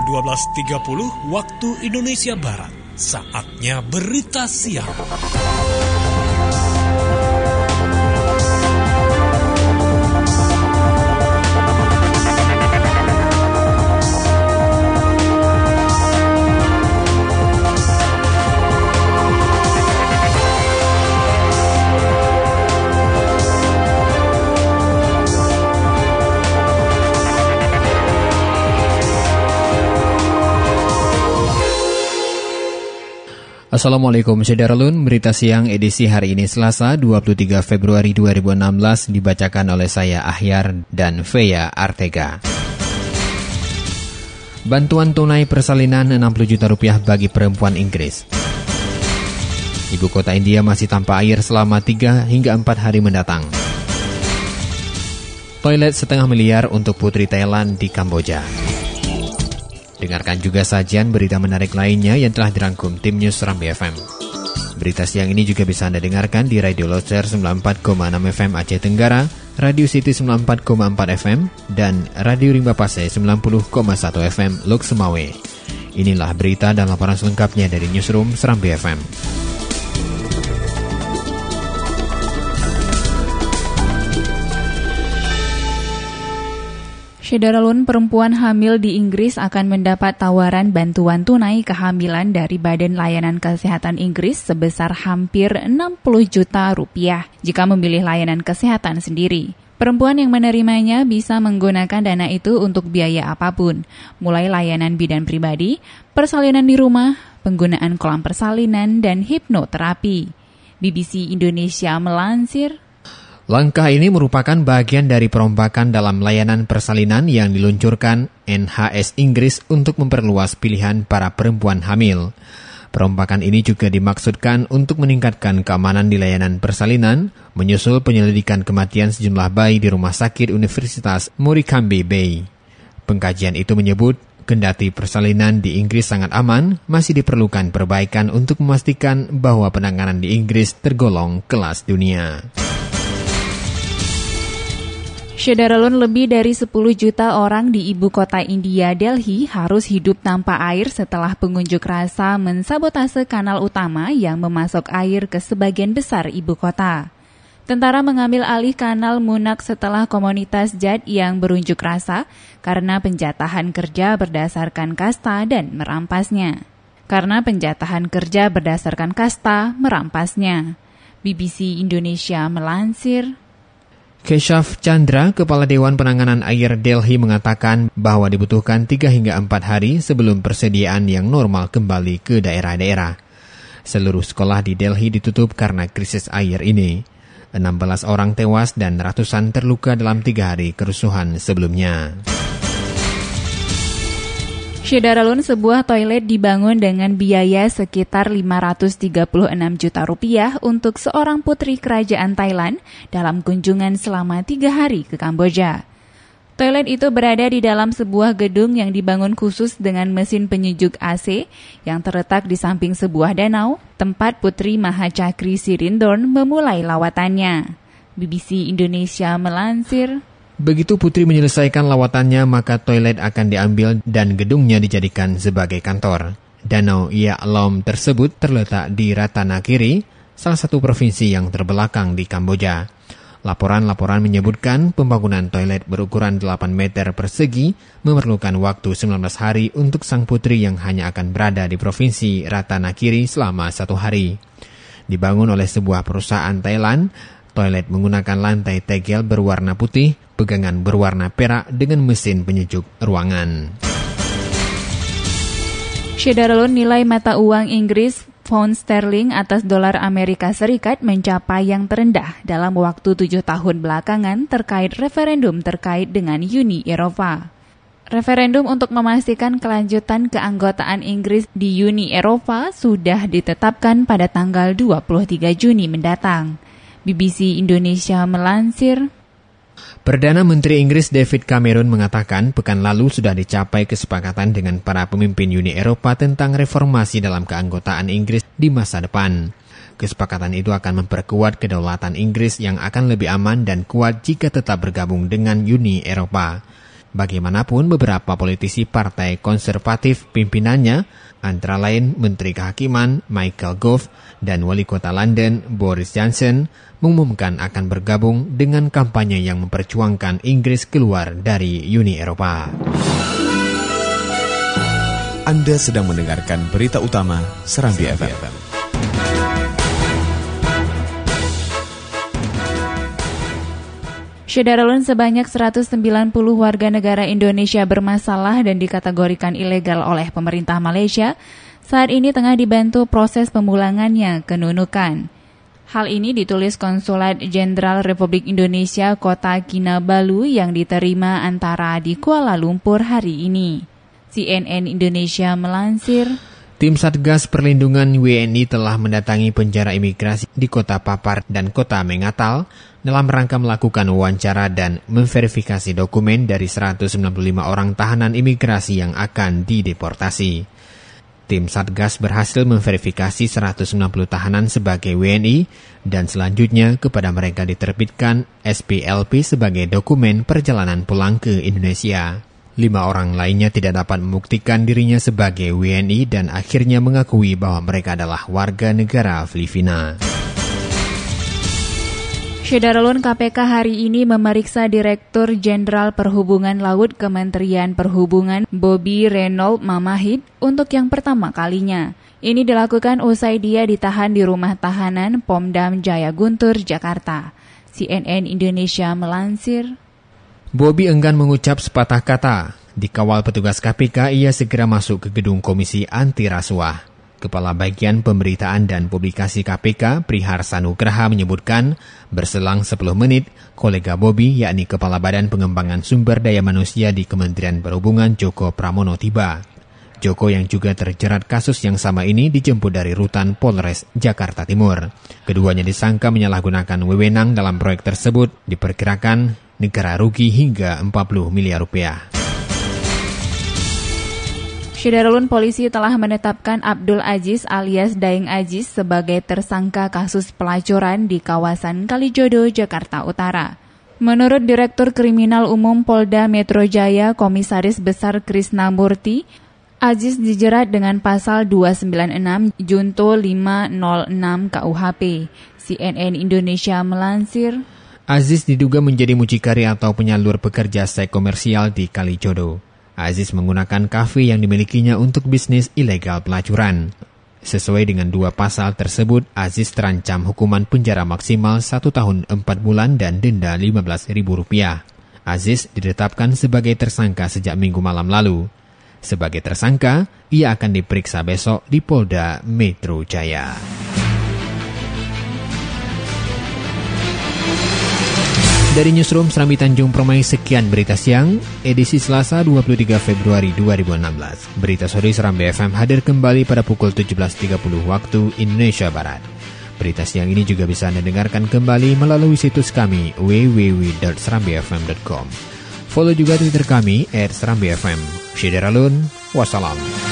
pukul 12.30 waktu Indonesia Barat. Saatnya berita siang. Assalamualaikum Syederalun, berita siang edisi hari ini Selasa 23 Februari 2016 dibacakan oleh saya Ahyar dan Fea Artega. Bantuan tunai persalinan 60 juta rupiah bagi perempuan Inggris. Ibu kota India masih tanpa air selama 3 hingga 4 hari mendatang. Toilet $500 miliar untuk putri Thailand di Kamboja. Dengarkan juga sajian berita menarik lainnya yang telah dirangkum tim News Serambi FM. Berita siang ini juga bisa Anda dengarkan di Radio Loser 94,6 FM Aceh Tenggara, Radio City 94,4 FM, dan Radio Rimba Pase 90,1 FM Lok Semawe. Inilah berita dan laporan selengkapnya dari Newsroom Serambi FM. Syederalun, perempuan hamil di Inggris akan mendapat tawaran bantuan tunai kehamilan dari Badan Layanan Kesehatan Inggris sebesar hampir 60 juta rupiah jika memilih layanan kesehatan sendiri. Perempuan yang menerimanya bisa menggunakan dana itu untuk biaya apapun, mulai layanan bidan pribadi, persalinan di rumah, penggunaan kolam persalinan, dan hipnoterapi. BBC Indonesia melansir, langkah ini merupakan bagian dari perombakan dalam layanan persalinan yang diluncurkan NHS Inggris untuk memperluas pilihan para perempuan hamil. Perombakan ini juga dimaksudkan untuk meningkatkan keamanan di layanan persalinan, menyusul penyelidikan kematian sejumlah bayi di Rumah Sakit Universitas Muricambe Bay. Pengkajian itu menyebut, kendati persalinan di Inggris sangat aman, masih diperlukan perbaikan untuk memastikan bahwa penanganan di Inggris tergolong kelas dunia. Syederalun, lebih dari 10 juta orang di ibu kota India, Delhi, harus hidup tanpa air setelah pengunjuk rasa mensabotase kanal utama yang memasok air ke sebagian besar ibu kota. Tentara mengambil alih kanal Munak setelah komunitas Jat yang berunjuk rasa karena penjatahan kerja berdasarkan kasta dan merampasnya. BBC Indonesia melansir, Keshav Chandra, Kepala Dewan Penanganan Air Delhi, mengatakan bahwa dibutuhkan 3 hingga 4 hari sebelum persediaan yang normal kembali ke daerah-daerah. Seluruh sekolah di Delhi ditutup karena krisis air ini. 16 orang tewas dan ratusan terluka dalam 3 hari kerusuhan sebelumnya. Syederalun, sebuah toilet dibangun dengan biaya sekitar 536 juta rupiah untuk seorang putri kerajaan Thailand dalam kunjungan selama 3 hari ke Kamboja. Toilet itu berada di dalam sebuah gedung yang dibangun khusus dengan mesin penyejuk AC yang terletak di samping sebuah danau, tempat Putri Mahachakri Sirindorn memulai lawatannya. BBC Indonesia melansir, begitu putri menyelesaikan lawatannya, maka toilet akan diambil dan gedungnya dijadikan sebagai kantor. Danau Yalom tersebut terletak di Ratanakiri, salah satu provinsi yang terbelakang di Kamboja. Laporan-laporan menyebutkan pembangunan toilet berukuran 8 meter persegi memerlukan waktu 19 hari untuk sang putri yang hanya akan berada di provinsi Ratanakiri selama 1 hari. Dibangun oleh sebuah perusahaan Thailand, toilet menggunakan lantai tegel berwarna putih, pegangan berwarna perak dengan mesin penyejuk ruangan. Syederalun, nilai mata uang Inggris pound sterling atas dolar Amerika Serikat mencapai yang terendah dalam waktu 7 tahun belakangan terkait referendum terkait dengan Uni Eropa. Referendum untuk memastikan kelanjutan keanggotaan Inggris di Uni Eropa sudah ditetapkan pada tanggal 23 Juni mendatang. BBC Indonesia melansir, Perdana Menteri Inggris David Cameron mengatakan pekan lalu sudah dicapai kesepakatan dengan para pemimpin Uni Eropa tentang reformasi dalam keanggotaan Inggris di masa depan. Kesepakatan itu akan memperkuat kedaulatan Inggris yang akan lebih aman dan kuat jika tetap bergabung dengan Uni Eropa. Bagaimanapun, beberapa politisi partai konservatif pimpinannya, antara lain Menteri Kehakiman Michael Gove dan Wali Kota London Boris Johnson, mengumumkan akan bergabung dengan kampanye yang memperjuangkan Inggris keluar dari Uni Eropa. Anda sedang mendengarkan berita utama Serambi FM. Syederalun, sebanyak 190 warga negara Indonesia bermasalah dan dikategorikan ilegal oleh pemerintah Malaysia saat ini tengah dibantu proses pemulangannya ke Nunukan. Hal ini ditulis Konsulat Jenderal Republik Indonesia Kota Kinabalu yang diterima antara di Kuala Lumpur hari ini. CNN Indonesia melansir, Tim Satgas Perlindungan WNI telah mendatangi penjara imigrasi di Kota Papar dan Kota Mengatal dalam rangka melakukan wawancara dan memverifikasi dokumen dari 195 orang tahanan imigrasi yang akan dideportasi. Tim Satgas berhasil memverifikasi 190 tahanan sebagai WNI dan selanjutnya kepada mereka diterbitkan SPLP sebagai dokumen perjalanan pulang ke Indonesia. 5 orang lainnya tidak dapat membuktikan dirinya sebagai WNI dan akhirnya mengakui bahwa mereka adalah warga negara Filipina. Syederalun, KPK hari ini memeriksa Direktur Jenderal Perhubungan Laut Kementerian Perhubungan Bobby Reynolds Mamahit untuk yang pertama kalinya. Ini dilakukan usai dia ditahan di rumah tahanan Pomdam Jaya Guntur, Jakarta. CNN Indonesia melansir, Bobby enggan mengucap sepatah kata. Dikawal petugas KPK, ia segera masuk ke gedung Komisi Anti Rasuah. Kepala Bagian Pemberitaan dan Publikasi KPK, Priharsa Nugraha menyebutkan, berselang 10 menit, kolega Bobby, yakni Kepala Badan Pengembangan Sumber Daya Manusia di Kementerian Perhubungan Joko Pramono tiba. Joko yang juga terjerat kasus yang sama ini dijemput dari Rutan Polres Jakarta Timur. Keduanya disangka menyalahgunakan wewenang dalam proyek tersebut, diperkirakan negara rugi hingga 40 miliar rupiah. Syederalun, polisi telah menetapkan Abdul Aziz alias Daeng Aziz sebagai tersangka kasus pelacuran di kawasan Kalijodo, Jakarta Utara. Menurut Direktur Kriminal Umum Polda Metro Jaya, Komisaris Besar Krisna Murti, Aziz dijerat dengan pasal 296 Junto 506 KUHP. CNN Indonesia melansir, Aziz diduga menjadi mucikari atau penyalur pekerja seks komersial di Kalijodo. Aziz menggunakan kafe yang dimilikinya untuk bisnis ilegal pelacuran. Sesuai dengan 2 pasal tersebut, Aziz terancam hukuman penjara maksimal 1 tahun 4 bulan dan denda Rp15.000. Aziz ditetapkan sebagai tersangka sejak Minggu malam lalu. Sebagai tersangka, ia akan diperiksa besok di Polda Metro Jaya. Dari Newsroom Serambi Tanjung Permai, sekian berita siang, edisi Selasa 23 Februari 2016. Berita sore Serambi FM hadir kembali pada pukul 17.30 waktu Indonesia Barat. Berita siang ini juga bisa Anda dengarkan kembali melalui situs kami www.serambifm.com. Follow juga Twitter kami @serambifm. Syederalun, wassalam.